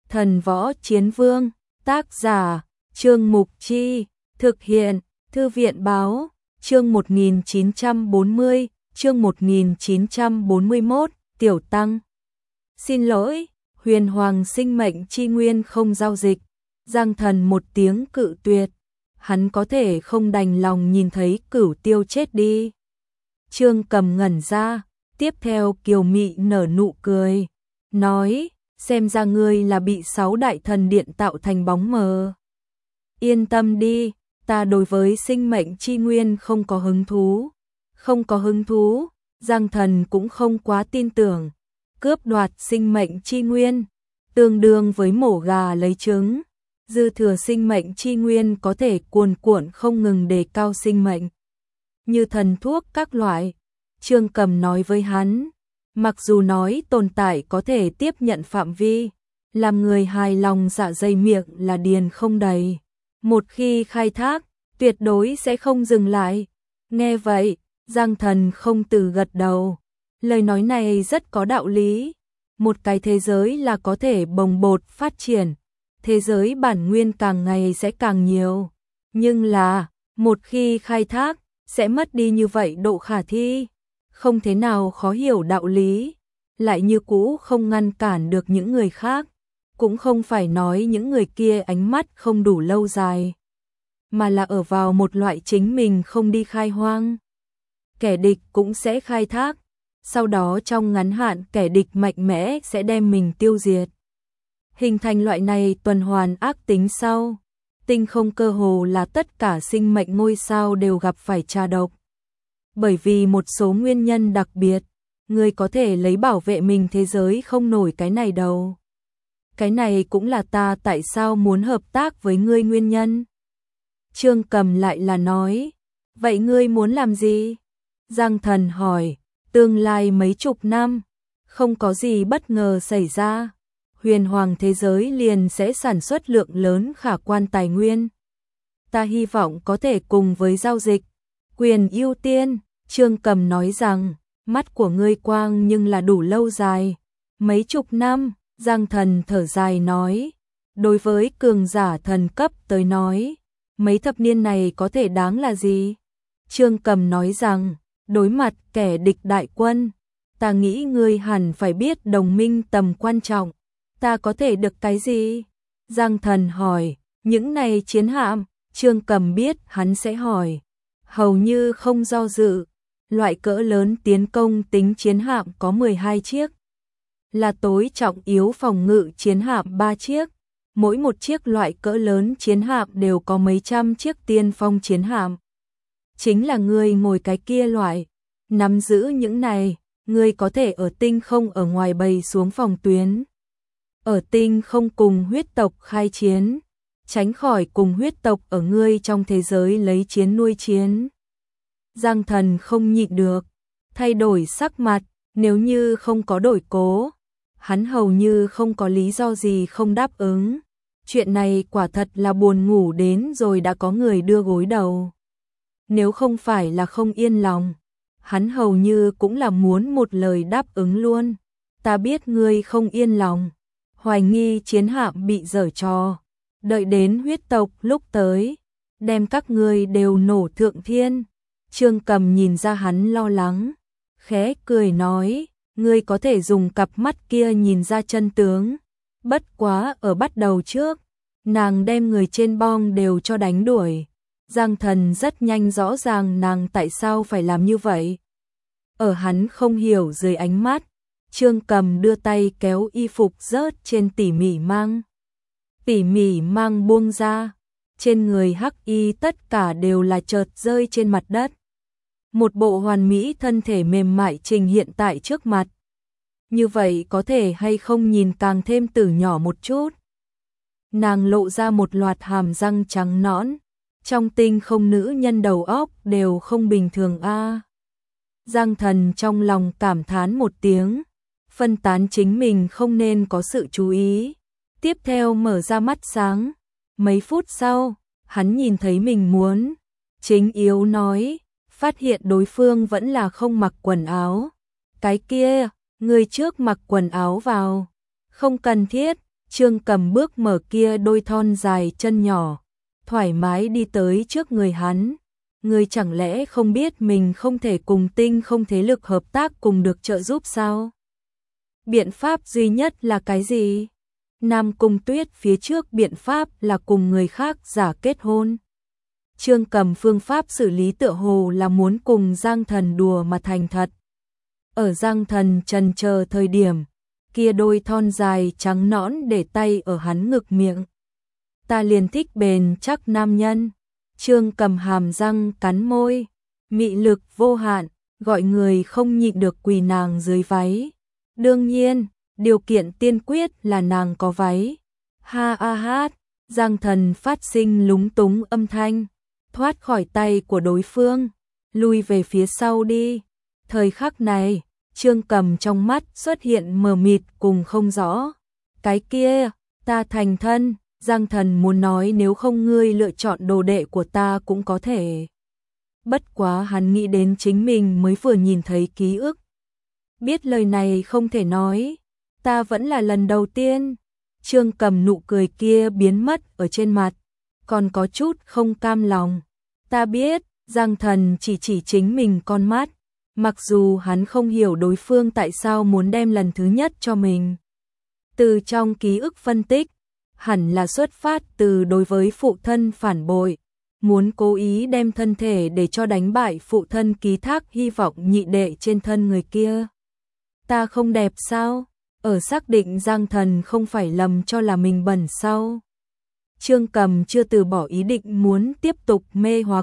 Thần Võ Chiến Vương, tác giả, Trương Mục Chi, thực hiện, Thư viện Báo, chương 1940, chương 1941, Tiểu Tăng. Xin lỗi, Huyền Hoàng sinh mệnh chi nguyên không giao dịch. Giang Thần một tiếng cự tuyệt, hắn có thể không đành lòng nhìn thấy Cửu Tiêu chết đi. Trương Cầm ngẩn ra, tiếp theo kiều mị nở nụ cười, nói, xem ra ngươi là bị 6 đại thần điện tạo thành bóng mờ. Yên tâm đi, ta đối với sinh mệnh chi nguyên không có hứng thú. Không có hứng thú, Giang Thần cũng không quá tin tưởng. Cướp đoạt sinh mệnh chi nguyên, tương đương với mổ gà lấy trứng. Dư thừa sinh mệnh chi nguyên có thể cuồn cuộn không ngừng đề cao sinh mệnh. Như thần thuốc các loại, Trương Cầm nói với hắn, mặc dù nói tồn tại có thể tiếp nhận phạm vi, làm người hài lòng dạ dày miệng là điền không đầy. Một khi khai thác, tuyệt đối sẽ không dừng lại. Nghe vậy, Giang Thần không từ gật đầu. Lời nói này rất có đạo lý. Một cái thế giới là có thể bồng bột phát triển. Thế giới bản nguyên càng ngày sẽ càng nhiều. Nhưng là, một khi khai thác, sẽ mất đi như vậy độ khả thi. Không thế nào khó hiểu đạo lý. Lại như cũ không ngăn cản được những người khác. Cũng không phải nói những người kia ánh mắt không đủ lâu dài. Mà là ở vào một loại chính mình không đi khai hoang. Kẻ địch cũng sẽ khai thác. Sau đó trong ngắn hạn kẻ địch mạnh mẽ sẽ đem mình tiêu diệt. Hình thành loại này tuần hoàn ác tính sau. Tinh không cơ hồ là tất cả sinh mệnh ngôi sao đều gặp phải tra độc. Bởi vì một số nguyên nhân đặc biệt, người có thể lấy bảo vệ mình thế giới không nổi cái này đâu. Cái này cũng là ta tại sao muốn hợp tác với ngươi nguyên nhân. Trương Cầm lại là nói, vậy ngươi muốn làm gì? Giang Thần hỏi, tương lai mấy chục năm, không có gì bất ngờ xảy ra, huyền hoàng thế giới liền sẽ sản xuất lượng lớn khả quan tài nguyên. Ta hy vọng có thể cùng với giao dịch, quyền ưu tiên. Trương Cầm nói rằng, mắt của ngươi quang nhưng là đủ lâu dài, mấy chục năm. Giang Thần thở dài nói, đối với cường giả thần cấp tới nói, mấy thập niên này có thể đáng là gì? Trương Cầm nói rằng, đối mặt kẻ địch đại quân, ta nghĩ ngươi hẳn phải biết đồng minh tầm quan trọng, ta có thể được cái gì? Giang Thần hỏi, những này chiến hạm, Trương Cầm biết hắn sẽ hỏi, hầu như không do dự, loại cỡ lớn tiến công tính chiến hạm có 12 chiếc. Là tối trọng yếu phòng ngự chiến hạm 3 chiếc, mỗi một chiếc loại cỡ lớn chiến hạm đều có mấy trăm chiếc tiên phong chiến hạm. Chính là ngươi ngồi cái kia loại, nắm giữ những này, ngươi có thể ở tinh không ở ngoài bày xuống phòng tuyến. Ở tinh không cùng huyết tộc khai chiến, tránh khỏi cùng huyết tộc ở ngươi trong thế giới lấy chiến nuôi chiến. Giang Thần không nhịn được, thay đổi sắc mặt, nếu như không có đổi cố. Hắn hầu như không có lý do gì không đáp ứng. Chuyện này quả thật là buồn ngủ đến rồi đã có người đưa gối đầu. Nếu không phải là không yên lòng, hắn hầu như cũng là muốn một lời đáp ứng luôn. Ta biết ngươi không yên lòng, hoài nghi chiến hạm bị giở trò. Đợi đến huyết tộc lúc tới, đem các ngươi đều nổ thượng thiên. Trương Cầm nhìn ra hắn lo lắng, khẽ cười nói, ngươi có thể dùng cặp mắt kia nhìn ra chân tướng. Bất quá ở bắt đầu trước, nàng đem người trên bong đều cho đánh đuổi. Giang Thần rất nhanh rõ ràng nàng tại sao phải làm như vậy. Ở hắn không hiểu dưới ánh mắt, Trương Cầm đưa tay kéo y phục rớt trên tỉ mỉ mang. Tỉ mỉ mang buông ra, trên người hắc y tất cả đều là chợt rơi trên mặt đất. Một bộ hoàn mỹ thân thể mềm mại trình hiện tại trước mặt. Như vậy có thể hay không nhìn càng thêm tử nhỏ một chút. Nàng lộ ra một loạt hàm răng trắng nõn, trong tinh không nữ nhân đầu óc đều không bình thường a. Giang Thần trong lòng cảm thán một tiếng, phân tán chính mình không nên có sự chú ý. Tiếp theo mở ra mắt sáng, mấy phút sau, hắn nhìn thấy mình muốn. Chính yếu nói, phát hiện đối phương vẫn là không mặc quần áo. Cái kia, người trước mặc quần áo vào. Không cần thiết, Trương Cầm bước mở kia đôi thon dài chân nhỏ, thoải mái đi tới trước người hắn. Ngươi chẳng lẽ không biết mình không thể cùng Tinh không thế lực hợp tác cùng được trợ giúp sao? Biện pháp duy nhất là cái gì? Nam Cung Tuyết phía trước biện pháp là cùng người khác giả kết hôn. Trương Cầm phương pháp xử lý tựa hồ là muốn cùng Giang Thần đùa mà thành thật. Ở Giang Thần trần chờ thời điểm, kia đôi thon dài trắng nõn để tay ở hắn ngực miệng. Ta liền thích bền chắc nam nhân. Trương Cầm hàm răng cắn môi, mị lực vô hạn, gọi người không nhịn được quỳ nàng dưới váy. Đương nhiên, điều kiện tiên quyết là nàng có váy. Ha a hát, Giang Thần phát sinh lúng túng âm thanh, thoát khỏi tay của đối phương, lui về phía sau đi. Thời khắc này, Trương Cầm trong mắt xuất hiện mờ mịt cùng không rõ. Cái kia, ta thành thân. Giang Thần muốn nói nếu không ngươi lựa chọn đồ đệ của ta cũng có thể. Bất quá hắn nghĩ đến chính mình mới vừa nhìn thấy ký ức. Biết lời này không thể nói, ta vẫn là lần đầu tiên. Trương Cầm nụ cười kia biến mất ở trên mặt, còn có chút không cam lòng. Ta biết, Giang Thần chỉ chính mình con mắt, mặc dù hắn không hiểu đối phương tại sao muốn đem lần thứ nhất cho mình. Từ trong ký ức phân tích, hẳn là xuất phát từ đối với phụ thân phản bội, muốn cố ý đem thân thể để cho đánh bại phụ thân ký thác hy vọng nhị đệ trên thân người kia. Ta không đẹp sao? Ở xác định Giang Thần không phải lầm cho là mình bẩn sau. Trương Cầm chưa từ bỏ ý định muốn tiếp tục mê hoặc.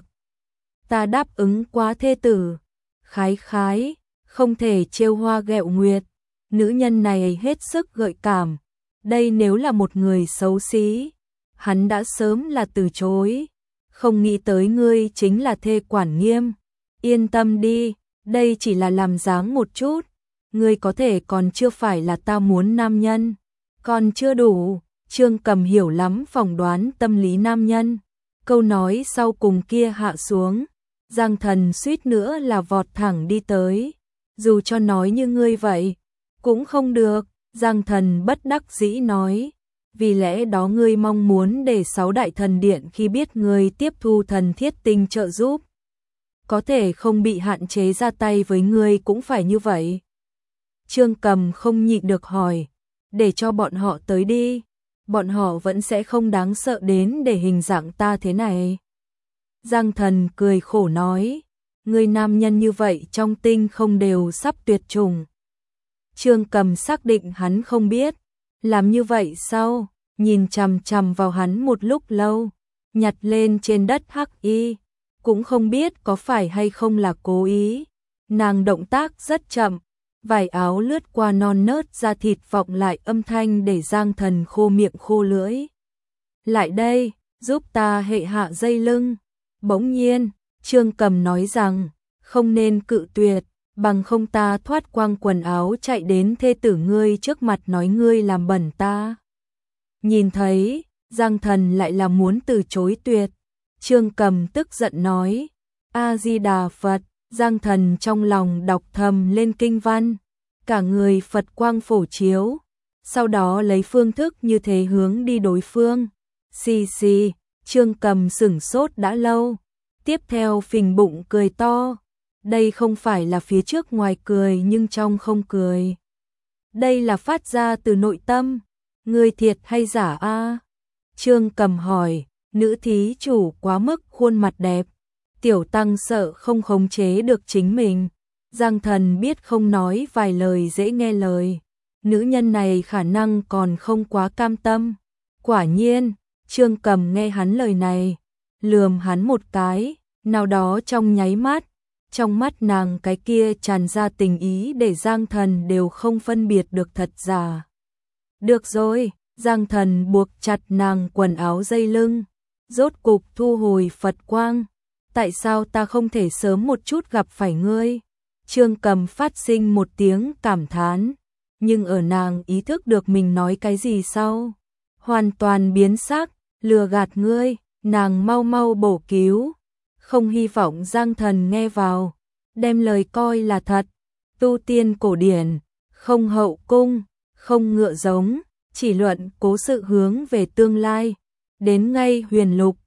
Ta đáp ứng quá thê tử. Khái khái, không thể trêu hoa ghẹo nguyệt. Nữ nhân này hết sức gợi cảm. Đây nếu là một người xấu xí, hắn đã sớm là từ chối. Không nghĩ tới ngươi chính là thê quản nghiêm. Yên tâm đi, đây chỉ là làm dáng một chút. Ngươi có thể còn chưa phải là ta muốn nam nhân. Còn chưa đủ, Trương Cầm hiểu lắm phỏng đoán tâm lý nam nhân. Câu nói sau cùng kia hạ xuống, Giang Thần suýt nữa là vọt thẳng đi tới. Dù cho nói như ngươi vậy, cũng không được. Giang Thần bất đắc dĩ nói, vì lẽ đó ngươi mong muốn để 6 đại thần điện khi biết ngươi tiếp thu thần thiết tinh trợ giúp. Có thể không bị hạn chế ra tay với ngươi cũng phải như vậy. Trương Cầm không nhịn được hỏi, để cho bọn họ tới đi, bọn họ vẫn sẽ không đáng sợ đến để hình dạng ta thế này. Giang Thần cười khổ nói, ngươi nam nhân như vậy trong tinh không đều sắp tuyệt chủng. Trương Cầm xác định hắn không biết, làm như vậy sao? Nhìn chằm chằm vào hắn một lúc lâu, nhặt lên trên đất hắc y, cũng không biết có phải hay không là cố ý. Nàng động tác rất chậm, vải áo lướt qua non nớt da thịt vọng lại âm thanh để Giang Thần khô miệng khô lưỡi. Lại đây, giúp ta hệ hạ dây lưng. Bỗng nhiên, Trương Cầm nói rằng, không nên cự tuyệt. Bằng không ta thoát quang quần áo chạy đến thê tử ngươi trước mặt nói ngươi làm bẩn ta. Nhìn thấy, Giang Thần lại là muốn từ chối tuyệt. Trương Cầm tức giận nói, A-di-đà Phật. Giang Thần trong lòng đọc thầm lên kinh văn, cả người Phật quang phổ chiếu, sau đó lấy phương thức như thế hướng đi đối phương. Xì xì, Trương Cầm sửng sốt đã lâu, tiếp theo phình bụng cười to. Đây không phải là phía trước ngoài cười nhưng trong không cười. Đây là phát ra từ nội tâm. Ngươi thiệt hay giả a? Trương Cầm hỏi, nữ thí chủ quá mức khuôn mặt đẹp. Tiểu tăng sợ không khống chế được chính mình. Giang Thần biết không nói vài lời dễ nghe lời. Nữ nhân này khả năng còn không quá cam tâm. Quả nhiên, Trương Cầm nghe hắn lời này, lườm hắn một cái, nào đó trong nháy mắt. Trong mắt nàng cái kia tràn ra tình ý để Giang Thần đều không phân biệt được thật giả. Được rồi, Giang Thần buộc chặt nàng quần áo dây lưng, rốt cục thu hồi Phật quang. Tại sao ta không thể sớm một chút gặp phải ngươi? Trương Cầm phát sinh một tiếng cảm thán, nhưng ở nàng ý thức được mình nói cái gì sau, hoàn toàn biến sắc, lừa gạt ngươi, nàng mau mau bổ cứu. Không hy vọng Giang Thần nghe vào, đem lời coi là thật. Tu tiên cổ điển, không hậu cung, không ngựa giống, chỉ luận cố sự hướng về tương lai. Đến ngay huyền lục,